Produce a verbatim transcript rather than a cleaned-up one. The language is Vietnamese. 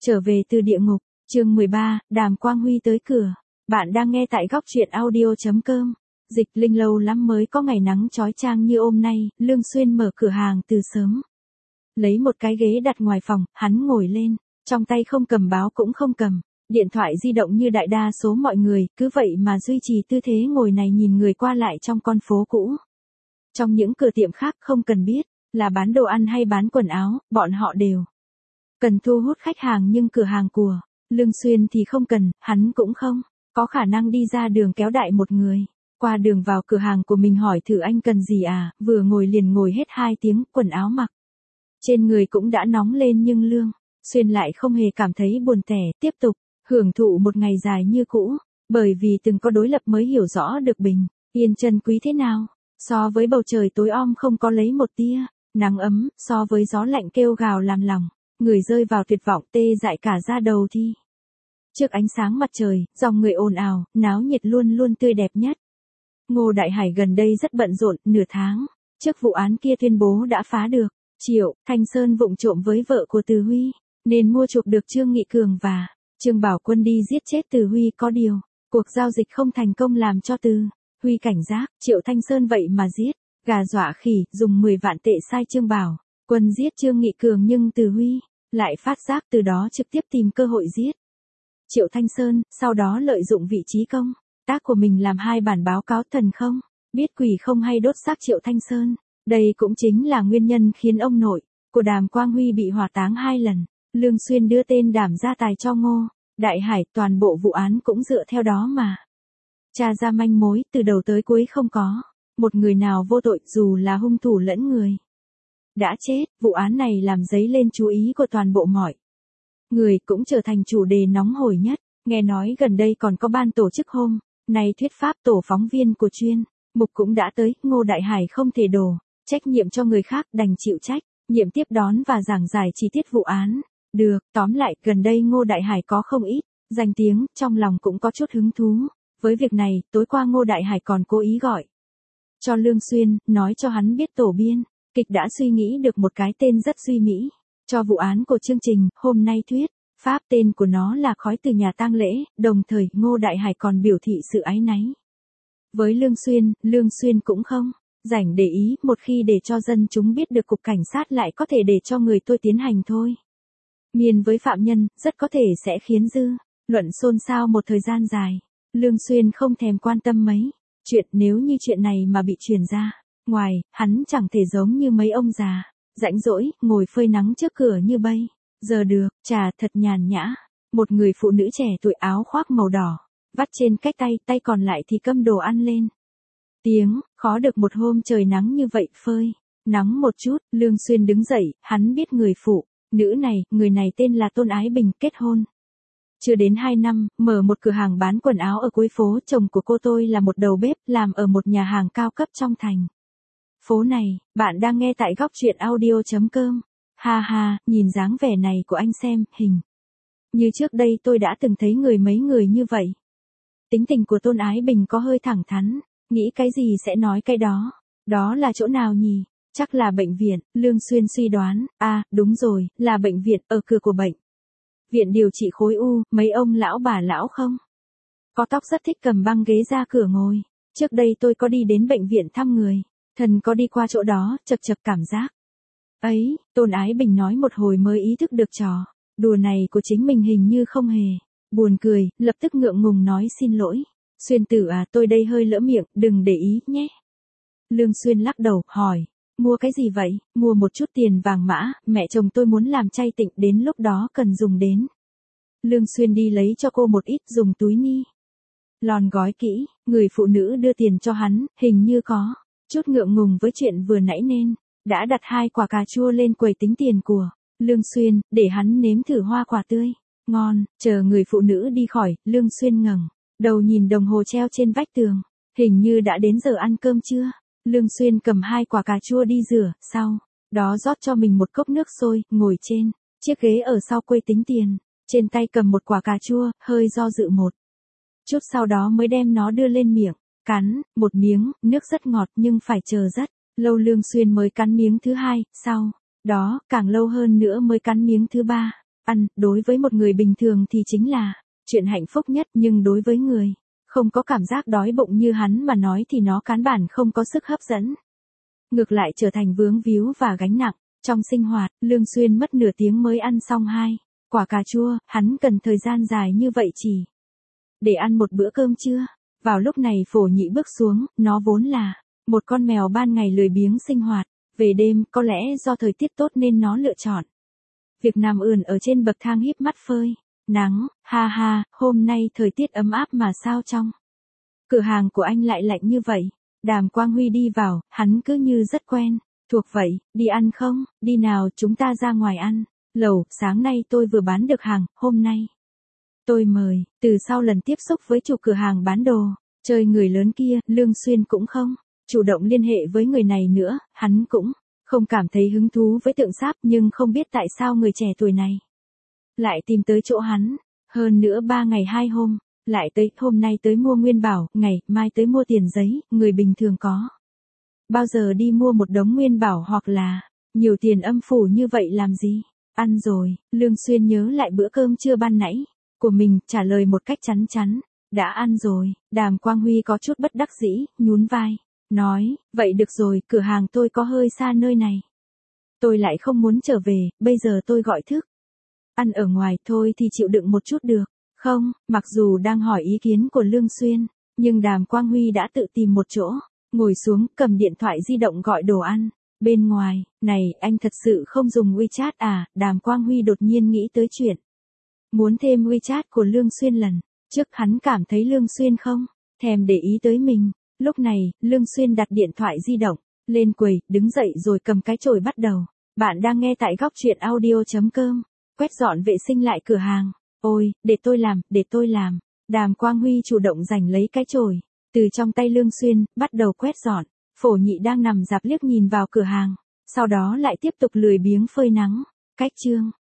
Trở về từ địa ngục, chương mười ba, Đàm Quang Huy tới cửa. Bạn đang nghe tại góc truyện audio chấm com. Dịch Linh lâu lắm mới có ngày nắng chói chang như hôm nay, Lương Xuyên mở cửa hàng từ sớm. Lấy một cái ghế đặt ngoài phòng, hắn ngồi lên, trong tay không cầm báo cũng không cầm, điện thoại di động như đại đa số mọi người, cứ vậy mà duy trì tư thế ngồi này nhìn người qua lại trong con phố cũ. Trong những cửa tiệm khác không cần biết, là bán đồ ăn hay bán quần áo, bọn họ đều cần thu hút khách hàng, nhưng cửa hàng của Lương Xuyên thì không cần, hắn cũng không có khả năng đi ra đường kéo đại một người qua đường vào cửa hàng của mình hỏi thử anh cần gì à, vừa ngồi liền ngồi hết hai tiếng, quần áo mặc trên người cũng đã nóng lên, nhưng Lương Xuyên lại không hề cảm thấy buồn tẻ, tiếp tục hưởng thụ một ngày dài như cũ, bởi vì từng có đối lập mới hiểu rõ được bình yên chân quý thế nào. So với bầu trời tối om không có lấy một tia nắng ấm, so với gió lạnh kêu gào làm lòng người rơi vào tuyệt vọng tê dại cả da đầu thì trước ánh sáng mặt trời, dòng người ồn ào, náo nhiệt luôn luôn tươi đẹp nhất. Ngô Đại Hải gần đây rất bận rộn, nửa tháng trước vụ án kia tuyên bố đã phá được. Triệu Thanh Sơn vụng trộm với vợ của Từ Huy, nên mua chuộc được Trương Nghị Cường và Trương Bảo Quân đi giết chết Từ Huy. Có điều, cuộc giao dịch không thành công làm cho Từ Huy cảnh giác, Triệu Thanh Sơn vậy mà giết gà dọa khỉ, dùng mười vạn tệ sai Trương Bảo Quân giết Trương Nghị Cường, nhưng Từ Huy lại phát giác, từ đó trực tiếp tìm cơ hội giết Triệu Thanh Sơn, sau đó lợi dụng vị trí công tác của mình làm hai bản báo cáo thần không biết quỷ không hay đốt xác Triệu Thanh Sơn. Đây cũng chính là nguyên nhân khiến ông nội của Đàm Quang Huy bị hỏa táng hai lần. Lương Xuyên đưa tên Đàm gia tài cho Ngô Đại Hải, toàn bộ vụ án cũng dựa theo đó mà tra ra manh mối, từ đầu tới cuối không có một người nào vô tội, dù là hung thủ lẫn người đã chết. Vụ án này làm dấy lên chú ý của toàn bộ mọi người, cũng trở thành chủ đề nóng hổi nhất. Nghe nói gần đây còn có ban tổ chức hôm nay thuyết pháp, tổ phóng viên của chuyên mục cũng đã tới. Ngô Đại Hải không thể đổ trách nhiệm cho người khác, đành chịu trách nhiệm tiếp đón và giảng giải chi tiết vụ án. Được, tóm lại, gần đây Ngô Đại Hải có không ít danh tiếng, trong lòng cũng có chút hứng thú với việc này. Tối qua Ngô Đại Hải còn cố ý gọi cho Lương Xuyên, nói cho hắn biết tổ biên kịch đã suy nghĩ được một cái tên rất duy mỹ cho vụ án của chương trình hôm nay thuyết pháp, tên của nó là Khói từ nhà tang lễ. Đồng thời Ngô Đại Hải còn biểu thị sự áy náy với Lương Xuyên. Lương Xuyên cũng không rảnh để ý, một khi để cho dân chúng biết được, cục cảnh sát lại có thể để cho người tôi tiến hành thôi miên với phạm nhân, rất có thể sẽ khiến dư luận xôn xao một thời gian dài. Lương Xuyên không thèm quan tâm mấy chuyện, nếu như chuyện này mà bị truyền ra ngoài, hắn chẳng thể giống như mấy ông già rãnh rỗi ngồi phơi nắng trước cửa như bây giờ được. Trà thật nhàn nhã, một người phụ nữ trẻ tuổi, áo khoác màu đỏ vắt trên cách tay, tay còn lại thì câm đồ ăn lên tiếng. Khó được một hôm trời nắng như vậy, phơi nắng một chút. Lương Xuyên đứng dậy, hắn biết người phụ nữ này, người này tên là Tôn Ái Bình, kết hôn chưa đến hai năm, mở một cửa hàng bán quần áo ở cuối phố. Chồng của cô tôi là một đầu bếp, làm ở một nhà hàng cao cấp trong thành phố này. Bạn đang nghe tại góc truyện audio chấm com. Ha ha, nhìn dáng vẻ này của anh xem, hình như trước đây tôi đã từng thấy người mấy người như vậy. Tính tình của Tôn Ái Bình có hơi thẳng thắn, nghĩ cái gì sẽ nói cái đó. Đó là chỗ nào nhỉ? Chắc là bệnh viện. Lương Xuyên suy đoán, à, đúng rồi, là bệnh viện. Ở cửa của bệnh viện điều trị khối u, mấy ông lão bà lão không có tóc rất thích cầm băng ghế ra cửa ngồi. Trước đây tôi có đi đến bệnh viện thăm người thần, có đi qua chỗ đó, chật chật cảm giác ấy. Tôn Ái Bình nói một hồi mới ý thức được trò đùa này của chính mình hình như không hề buồn cười, lập tức ngượng ngùng nói xin lỗi. Xuyên tử à, tôi đây hơi lỡ miệng, đừng để ý nhé. Lương Xuyên lắc đầu, hỏi, mua cái gì vậy? Mua một chút tiền vàng mã, mẹ chồng tôi muốn làm chay tịnh, đến lúc đó cần dùng đến. Lương Xuyên đi lấy cho cô một ít, dùng túi ni lon gói kỹ. Người phụ nữ đưa tiền cho hắn, hình như có chút ngượng ngùng với chuyện vừa nãy nên đã đặt hai quả cà chua lên quầy tính tiền của Lương Xuyên, để hắn nếm thử hoa quả tươi ngon. Chờ người phụ nữ đi khỏi, Lương Xuyên ngẩng đầu nhìn đồng hồ treo trên vách tường, hình như đã đến giờ ăn cơm trưa. Lương Xuyên cầm hai quả cà chua đi rửa, sau đó rót cho mình một cốc nước sôi, ngồi trên chiếc ghế ở sau quầy tính tiền, trên tay cầm một quả cà chua, hơi do dự một chút, sau đó mới đem nó đưa lên miệng, cắn một miếng. Nước rất ngọt, nhưng phải chờ rất lâu Lương Xuyên mới cắn miếng thứ hai, sau đó càng lâu hơn nữa mới cắn miếng thứ ba. Ăn, đối với một người bình thường thì chính là chuyện hạnh phúc nhất, nhưng đối với người không có cảm giác đói bụng như hắn mà nói thì nó căn bản không có sức hấp dẫn. Ngược lại trở thành vướng víu và gánh nặng. Trong sinh hoạt, Lương Xuyên mất nửa tiếng mới ăn xong hai quả cà chua, hắn cần thời gian dài như vậy chỉ để ăn một bữa cơm trưa. Vào lúc này Phổ Nhị bước xuống, nó vốn là một con mèo ban ngày lười biếng sinh hoạt, về đêm có lẽ do thời tiết tốt nên nó lựa chọn việc nằm ườn ở trên bậc thang híp mắt phơi nắng. Ha ha, hôm nay thời tiết ấm áp mà sao trong cửa hàng của anh lại lạnh như vậy? Đàm Quang Huy đi vào, hắn cứ như rất quen thuộc vậy. Đi ăn không? Đi nào, chúng ta ra ngoài ăn. Lẩu, sáng nay tôi vừa bán được hàng, hôm nay tôi mời. Từ sau lần tiếp xúc với chủ cửa hàng bán đồ chơi người lớn kia, Lương Xuyên cũng không chủ động liên hệ với người này nữa. Hắn cũng không cảm thấy hứng thú với tượng sáp, nhưng không biết tại sao người trẻ tuổi này lại tìm tới chỗ hắn. Hơn nữa ba ngày hai hôm, lại tới, hôm nay tới mua nguyên bảo, ngày mai tới mua tiền giấy. Người bình thường có bao giờ đi mua một đống nguyên bảo hoặc là nhiều tiền âm phủ như vậy làm gì? Ăn rồi. Lương Xuyên nhớ lại bữa cơm trưa ban nãy của mình, trả lời một cách chắn chắn. Đã ăn rồi. Đàm Quang Huy có chút bất đắc dĩ, nhún vai, nói, vậy được rồi, cửa hàng tôi có hơi xa nơi này. Tôi lại không muốn trở về, bây giờ tôi gọi thức ăn ở ngoài thôi thì chịu đựng một chút được không? Mặc dù đang hỏi ý kiến của Lương Xuyên, nhưng Đàm Quang Huy đã tự tìm một chỗ ngồi xuống, cầm điện thoại di động gọi đồ ăn. Bên ngoài, này, anh thật sự không dùng WeChat à? Đàm Quang Huy đột nhiên nghĩ tới chuyện muốn thêm WeChat của Lương Xuyên lần trước. Hắn cảm thấy Lương Xuyên không thèm để ý tới mình. Lúc này, Lương Xuyên đặt điện thoại di động lên quầy, đứng dậy rồi cầm cái chổi bắt đầu. Bạn đang nghe tại góc truyện audio chấm com. Quét dọn vệ sinh lại cửa hàng. Ôi, để tôi làm, để tôi làm. Đàm Quang Huy chủ động giành lấy cái chổi từ trong tay Lương Xuyên, bắt đầu quét dọn. Phổ Nhị đang nằm rạp liếc nhìn vào cửa hàng, sau đó lại tiếp tục lười biếng phơi nắng. Cách chương